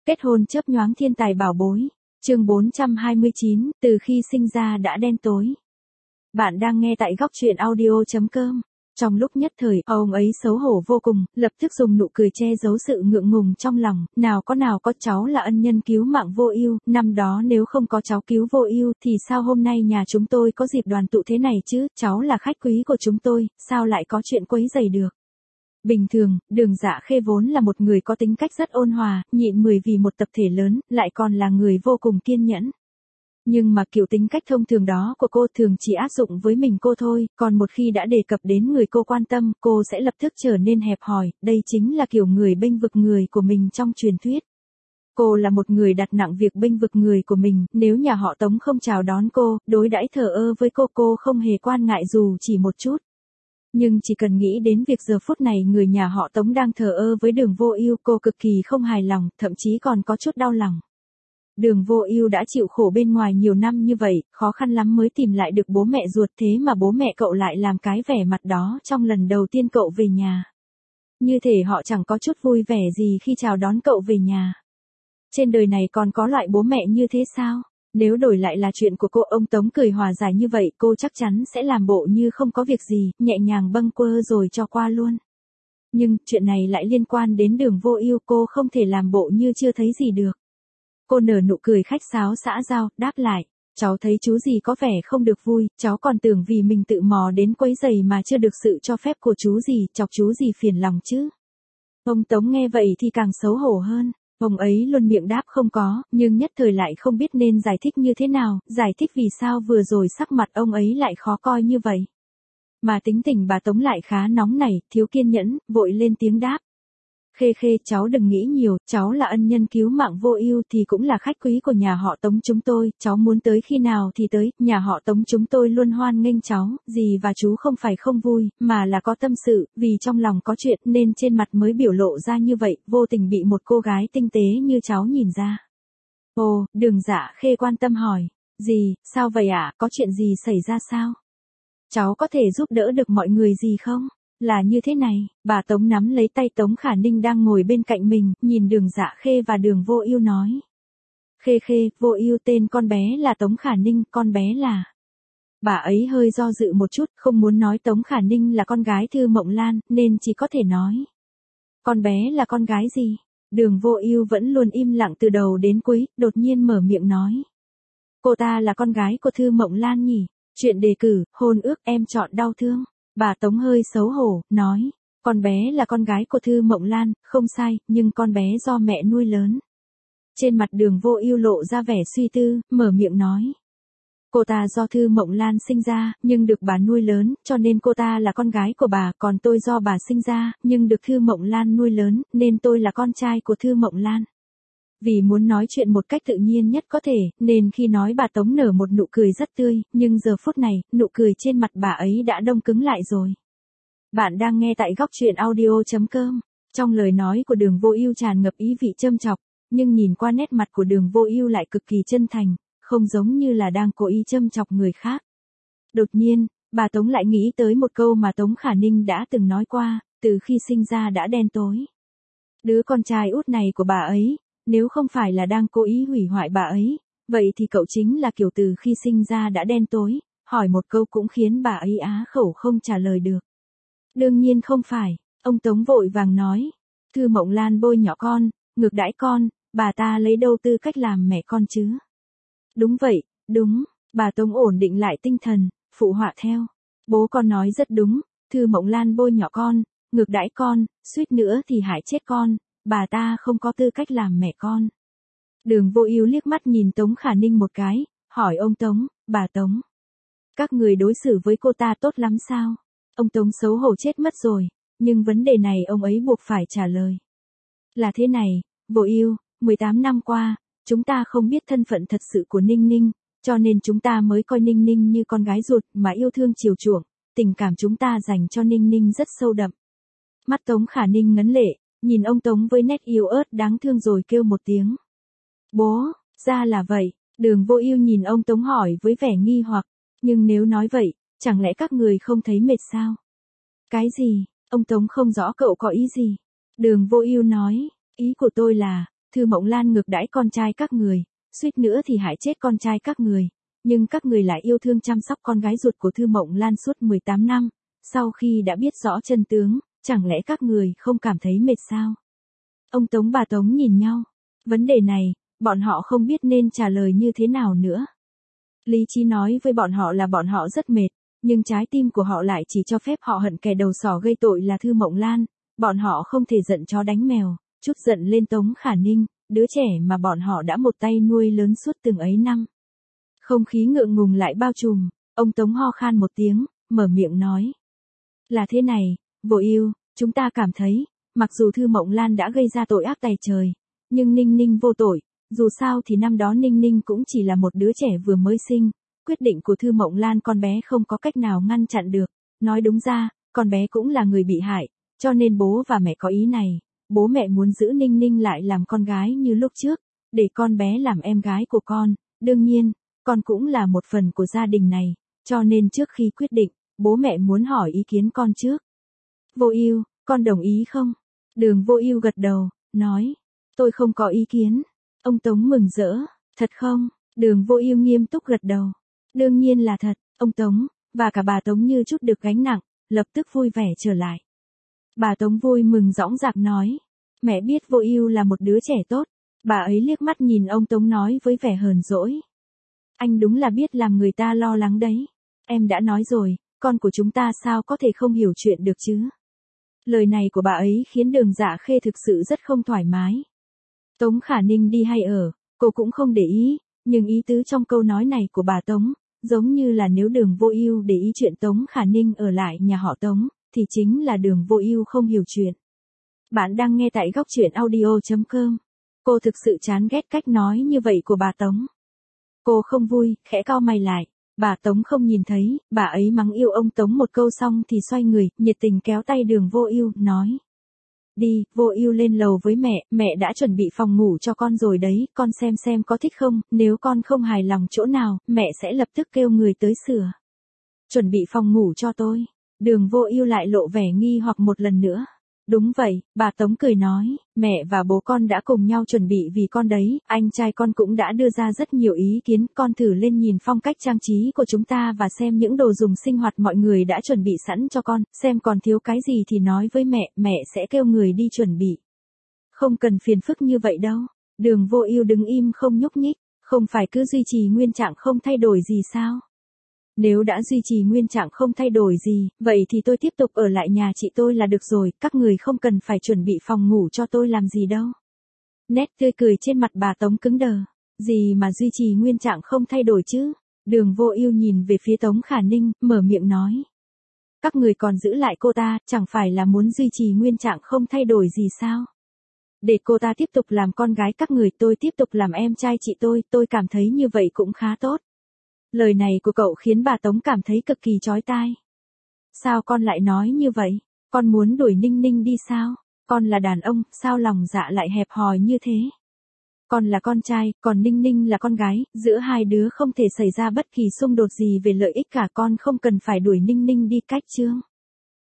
Kết hôn chớp nhoáng thiên tài bảo bối. Chương 429, từ khi sinh ra đã đen tối. Bạn đang nghe tại góc truyện audio.com. Trong lúc nhất thời, ông ấy xấu hổ vô cùng, lập tức dùng nụ cười che giấu sự ngượng ngùng trong lòng, nào có cháu là ân nhân cứu mạng Vô Ưu, năm đó nếu không có cháu cứu Vô Ưu thì sao hôm nay nhà chúng tôi có dịp đoàn tụ thế này chứ, cháu là khách quý của chúng tôi, sao lại có chuyện quấy rầy được. Bình thường, Đường Dạ Khê vốn là một người có tính cách rất ôn hòa, nhịn 10 vì một tập thể lớn, lại còn là người vô cùng kiên nhẫn. Nhưng mà kiểu tính cách thông thường đó của cô thường chỉ áp dụng với mình cô thôi, còn một khi đã đề cập đến người cô quan tâm, cô sẽ lập tức trở nên hẹp hòi, đây chính là kiểu người bênh vực người của mình trong truyền thuyết. Cô là một người đặt nặng việc bênh vực người của mình, nếu nhà họ Tống không chào đón cô, đối đãi thờ ơ với cô không hề quan ngại dù chỉ một chút. Nhưng chỉ cần nghĩ đến việc giờ phút này người nhà họ Tống đang thờ ơ với Đường Vô Ưu, cô cực kỳ không hài lòng, thậm chí còn có chút đau lòng. Đường Vô Ưu đã chịu khổ bên ngoài nhiều năm như vậy, khó khăn lắm mới tìm lại được bố mẹ ruột, thế mà bố mẹ cậu lại làm cái vẻ mặt đó trong lần đầu tiên cậu về nhà. Như thể họ chẳng có chút vui vẻ gì khi chào đón cậu về nhà. Trên đời này còn có loại bố mẹ như thế sao? Nếu đổi lại là chuyện của cô, ông Tống cười hòa giải như vậy, cô chắc chắn sẽ làm bộ như không có việc gì, nhẹ nhàng bâng quơ rồi cho qua luôn. Nhưng, chuyện này lại liên quan đến Đường Vô Ưu, cô không thể làm bộ như chưa thấy gì được. Cô nở nụ cười khách sáo xã giao, đáp lại, cháu thấy chú gì có vẻ không được vui, cháu còn tưởng vì mình tự mò đến quấy rầy mà chưa được sự cho phép của chú gì, chọc chú gì phiền lòng chứ. Ông Tống nghe vậy thì càng xấu hổ hơn. Ông ấy luôn miệng đáp không có, nhưng nhất thời lại không biết nên giải thích như thế nào, giải thích vì sao vừa rồi sắc mặt ông ấy lại khó coi như vậy. Mà tính tình bà Tống lại khá nóng nảy, thiếu kiên nhẫn, vội lên tiếng đáp. Khê Khê, cháu đừng nghĩ nhiều, cháu là ân nhân cứu mạng Vô Ưu thì cũng là khách quý của nhà họ Tống chúng tôi, cháu muốn tới khi nào thì tới, nhà họ Tống chúng tôi luôn hoan nghênh cháu, dì và chú không phải không vui, mà là có tâm sự, vì trong lòng có chuyện nên trên mặt mới biểu lộ ra như vậy, vô tình bị một cô gái tinh tế như cháu nhìn ra. Ồ, Đường Dạ Khê quan tâm hỏi, dì, sao vậy ạ, có chuyện gì xảy ra sao? Cháu có thể giúp đỡ được mọi người gì không? Là như thế này, bà Tống nắm lấy tay Tống Khả Ninh đang ngồi bên cạnh mình, nhìn Đường Dạ Khê và Đường Vô Ưu nói. Khê Khê, Vô Ưu tên con bé là Tống Khả Ninh, con bé là... Bà ấy hơi do dự một chút, không muốn nói Tống Khả Ninh là con gái Thư Mộng Lan, nên chỉ có thể nói. Con bé là con gái gì? Đường Vô Ưu vẫn luôn im lặng từ đầu đến cuối, đột nhiên mở miệng nói. Cô ta là con gái của Thư Mộng Lan nhỉ? Chuyện đề cử, hôn ước em chọn đau thương. Bà Tống hơi xấu hổ, nói, con bé là con gái của Thư Mộng Lan, không sai, nhưng con bé do mẹ nuôi lớn. Trên mặt Đường Vô Ưu lộ ra vẻ suy tư, mở miệng nói. Cô ta do Thư Mộng Lan sinh ra, nhưng được bà nuôi lớn, cho nên cô ta là con gái của bà, còn tôi do bà sinh ra, nhưng được Thư Mộng Lan nuôi lớn, nên tôi là con trai của Thư Mộng Lan. Vì muốn nói chuyện một cách tự nhiên nhất có thể, nên khi nói bà Tống nở một nụ cười rất tươi, nhưng giờ phút này, nụ cười trên mặt bà ấy đã đông cứng lại rồi. Bạn đang nghe tại góc truyện audio.com. Trong lời nói của Đường Vô Ưu tràn ngập ý vị châm chọc, nhưng nhìn qua nét mặt của Đường Vô Ưu lại cực kỳ chân thành, không giống như là đang cố ý châm chọc người khác. Đột nhiên, bà Tống lại nghĩ tới một câu mà Tống Khả Ninh đã từng nói qua, từ khi sinh ra đã đen tối. Đứa con trai út này của bà ấy, nếu không phải là đang cố ý hủy hoại bà ấy, vậy thì cậu chính là kiểu từ khi sinh ra đã đen tối, hỏi một câu cũng khiến bà ấy á khẩu không trả lời được. Đương nhiên không phải, ông Tống vội vàng nói. Thư Mộng Lan bôi nhọ con, ngược đãi con, bà ta lấy đâu tư cách làm mẹ con chứ? Đúng vậy, đúng, bà Tống ổn định lại tinh thần, phụ họa theo. Bố con nói rất đúng, Thư Mộng Lan bôi nhọ con, ngược đãi con, suýt nữa thì hại chết con. Bà ta không có tư cách làm mẹ con. Đường Vô Ưu liếc mắt nhìn Tống Khả Ninh một cái, hỏi ông Tống, bà Tống. Các người đối xử với cô ta tốt lắm sao? Ông Tống xấu hổ chết mất rồi, nhưng vấn đề này ông ấy buộc phải trả lời. Là thế này, Vô Ưu, 18 năm qua, chúng ta không biết thân phận thật sự của Ninh Ninh, cho nên chúng ta mới coi Ninh Ninh như con gái ruột mà yêu thương chiều chuộng, tình cảm chúng ta dành cho Ninh Ninh rất sâu đậm. Mắt Tống Khả Ninh ngấn lệ. Nhìn ông Tống với nét yếu ớt đáng thương rồi kêu một tiếng. Bố, ra là vậy. Đường Vô Ưu nhìn ông Tống hỏi với vẻ nghi hoặc. Nhưng nếu nói vậy, chẳng lẽ các người không thấy mệt sao? Cái gì? Ông Tống không rõ cậu có ý gì. Đường Vô Ưu nói, ý của tôi là, Thư Mộng Lan ngược đãi con trai các người, suýt nữa thì hại chết con trai các người, nhưng các người lại yêu thương chăm sóc con gái ruột của Thư Mộng Lan suốt 18 năm, sau khi đã biết rõ chân tướng, chẳng lẽ các người không cảm thấy mệt sao? Ông Tống bà Tống nhìn nhau, vấn đề này, bọn họ không biết nên trả lời như thế nào nữa. Lý trí nói với bọn họ là bọn họ rất mệt, nhưng trái tim của họ lại chỉ cho phép họ hận kẻ đầu sỏ gây tội là Thư Mộng Lan, bọn họ không thể giận chó đánh mèo, chút giận lên Tống Khả Ninh, đứa trẻ mà bọn họ đã một tay nuôi lớn suốt từng ấy năm. Không khí ngượng ngùng lại bao trùm, ông Tống ho khan một tiếng, mở miệng nói. Là thế này, Vô Ưu, chúng ta cảm thấy, mặc dù Thư Mộng Lan đã gây ra tội ác tày trời, nhưng Ninh Ninh vô tội, dù sao thì năm đó Ninh Ninh cũng chỉ là một đứa trẻ vừa mới sinh, quyết định của Thư Mộng Lan con bé không có cách nào ngăn chặn được, nói đúng ra, con bé cũng là người bị hại, cho nên bố và mẹ có ý này, bố mẹ muốn giữ Ninh Ninh lại làm con gái như lúc trước, để con bé làm em gái của con, đương nhiên, con cũng là một phần của gia đình này, cho nên trước khi quyết định, bố mẹ muốn hỏi ý kiến con trước. Vô Ưu, con đồng ý không? Đường Vô Ưu gật đầu, nói, tôi không có ý kiến. Ông Tống mừng rỡ, thật không? Đường Vô Ưu nghiêm túc gật đầu. Đương nhiên là thật, ông Tống, và cả bà Tống như chút được gánh nặng, lập tức vui vẻ trở lại. Bà Tống vui mừng dõng dạc nói, mẹ biết Vô Ưu là một đứa trẻ tốt, bà ấy liếc mắt nhìn ông Tống nói với vẻ hờn dỗi. Anh đúng là biết làm người ta lo lắng đấy. Em đã nói rồi, con của chúng ta sao có thể không hiểu chuyện được chứ? Lời này của bà ấy khiến Đường Dạ Khê thực sự rất không thoải mái. Tống Khả Ninh đi hay ở, cô cũng không để ý, nhưng ý tứ trong câu nói này của bà Tống, giống như là nếu Đường Vô Ưu để ý chuyện Tống Khả Ninh ở lại nhà họ Tống, thì chính là Đường Vô Ưu không hiểu chuyện. Bạn đang nghe tại góc truyện audio.com. Cô thực sự chán ghét cách nói như vậy của bà Tống. Cô không vui, khẽ cau mày lại. Bà Tống không nhìn thấy, bà ấy mắng yêu ông Tống một câu xong thì xoay người, nhiệt tình kéo tay Đường Vô Ưu, nói. Đi, Vô Ưu lên lầu với mẹ đã chuẩn bị phòng ngủ cho con rồi đấy, con xem có thích không, nếu con không hài lòng chỗ nào, mẹ sẽ lập tức kêu người tới sửa. Chuẩn bị phòng ngủ cho tôi. Đường Vô Ưu lại lộ vẻ nghi hoặc một lần nữa. Đúng vậy, bà Tống cười nói, mẹ và bố con đã cùng nhau chuẩn bị vì con đấy, anh trai con cũng đã đưa ra rất nhiều ý kiến, con thử lên nhìn phong cách trang trí của chúng ta và xem những đồ dùng sinh hoạt mọi người đã chuẩn bị sẵn cho con, xem còn thiếu cái gì thì nói với mẹ sẽ kêu người đi chuẩn bị. Không cần phiền phức như vậy đâu. Đường Vô Ưu đứng im không nhúc nhích, không phải cứ duy trì nguyên trạng không thay đổi gì sao? Nếu đã duy trì nguyên trạng không thay đổi gì, vậy thì tôi tiếp tục ở lại nhà chị tôi là được rồi, các người không cần phải chuẩn bị phòng ngủ cho tôi làm gì đâu. Nét tươi cười trên mặt bà Tống cứng đờ. Gì mà duy trì nguyên trạng không thay đổi chứ? Đường Vô Ưu nhìn về phía Tống Khả Ninh, mở miệng nói. Các người còn giữ lại cô ta, chẳng phải là muốn duy trì nguyên trạng không thay đổi gì sao? Để cô ta tiếp tục làm con gái các người, tôi tiếp tục làm em trai chị tôi cảm thấy như vậy cũng khá tốt. Lời này của cậu khiến bà Tống cảm thấy cực kỳ chói tai. Sao con lại nói như vậy? Con muốn đuổi Ninh Ninh đi sao? Con là đàn ông, sao lòng dạ lại hẹp hòi như thế? Con là con trai, còn Ninh Ninh là con gái, giữa hai đứa không thể xảy ra bất kỳ xung đột gì về lợi ích cả, con không cần phải đuổi Ninh Ninh đi cách Trương.